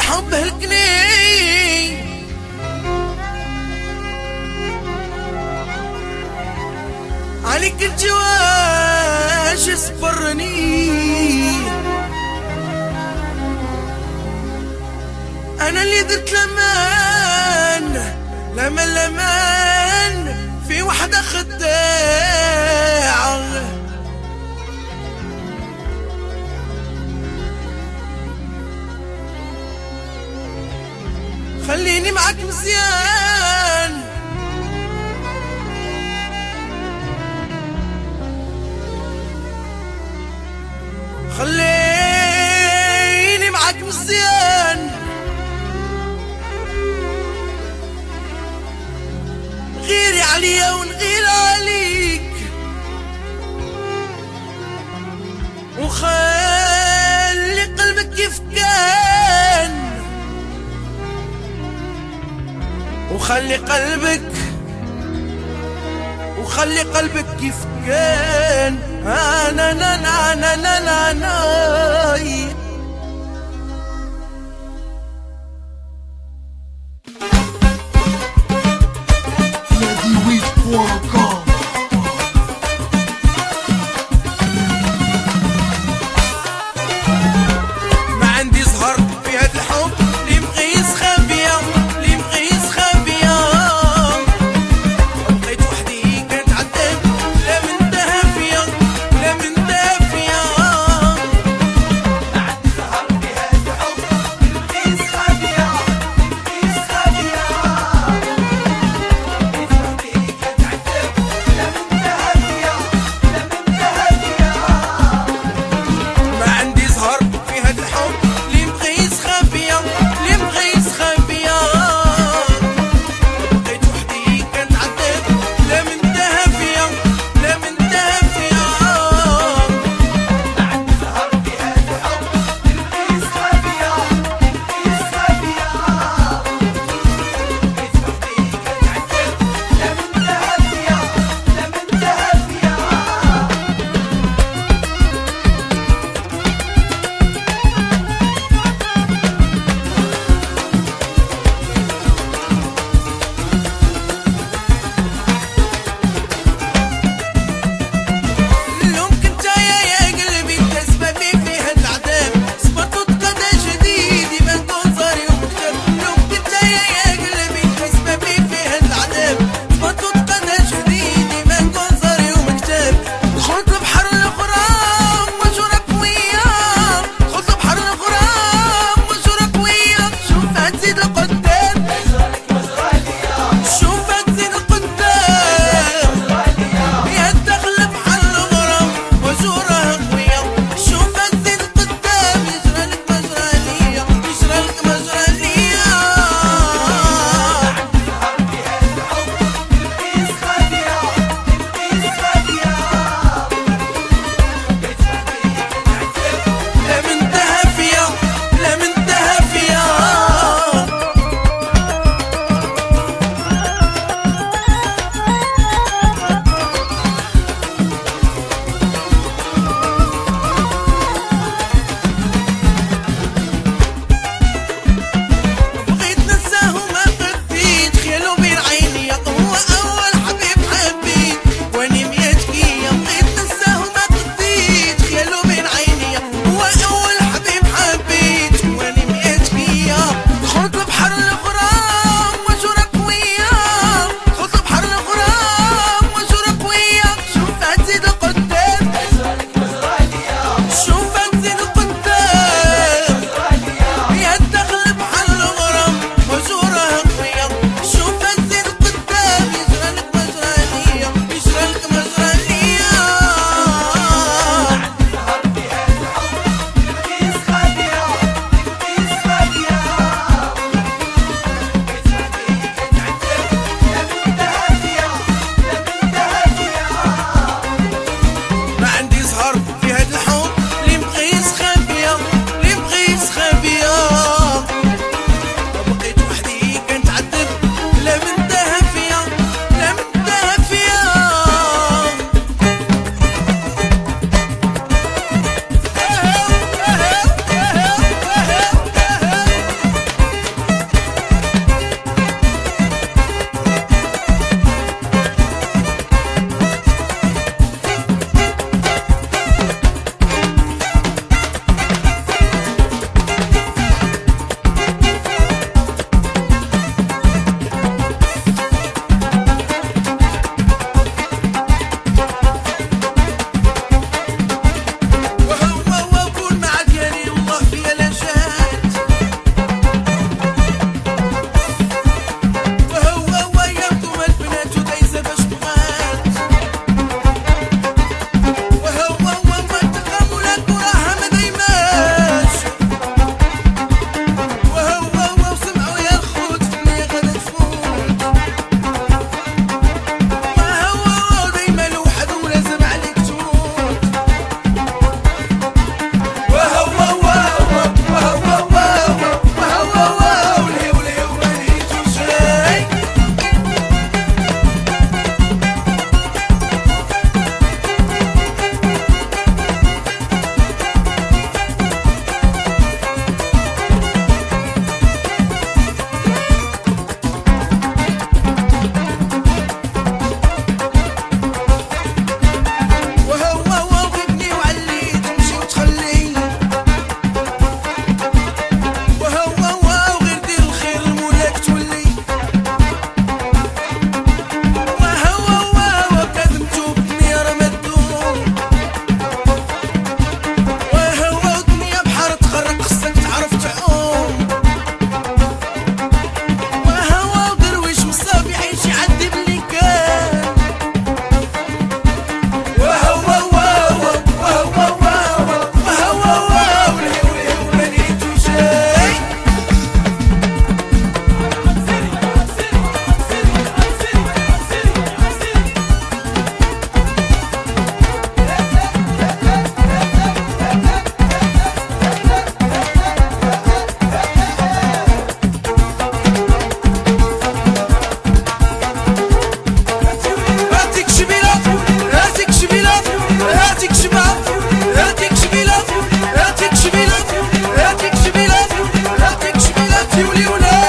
الحب هلكني عليك الجواش صبرني. انا اللي درت لمان لمان لمان في وحدة خداعة. خليني معاك مزيان خليني معاك مزيان غيري عليا ونغير عليك وخلي قلبك كيف كان وخلي قلبك كيف كان. انا نا نا نا نا نا نا ما عندي زهر في هاد الحب اللي مقيس خابية اللي مقيس خابية. بقيت وحدي كنتعذب لا من دافية لا من دافية. ما هاتيك شباب هاتيك شبيلات هاتيك شبيلات هاتيك شبيلات هاتيك شبيلات يولي ولا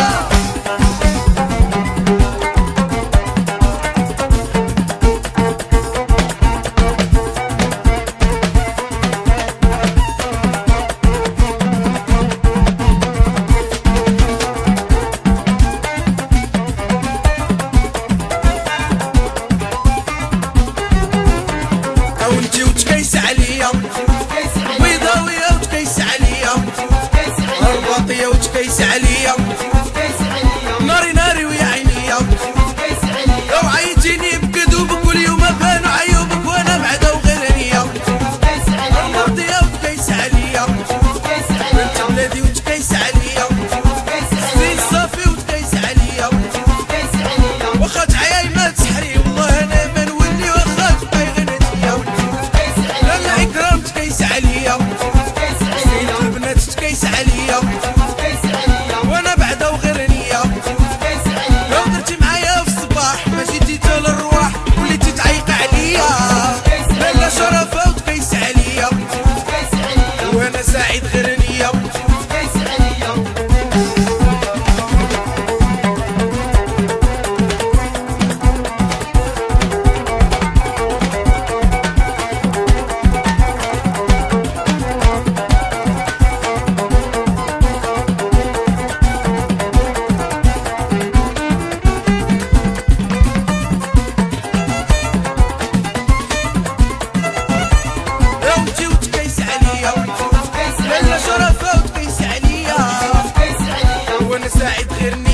وانتي وتكيس عليا بيضاوية وتكيس عليا رباطية وتكيس عليا ناري ناري ويا عينيا لو عيتيني بكذوبك واليوم بانوا عيوبك وانا بعدا وغير رباطية وتكيس عليا بنت بلادي وتكيس عليا زين صافي وتكيس عليا واخا تعياي ما تسحري والله انا ما نولي واخا تبقاي غنتيا لالا اكرام تكيس عليا زين البنات تكيس عليا وانا بعدا وغير نية لو درتي معايا في الصباح ما جيتي تا للرواح وليتي تعيق عليا لالا شرفة وتكيس عليا وانا سعيد غير نية وانتي وتكيس عليا لالا شرفة وتكيس عليا وانا سعيد غير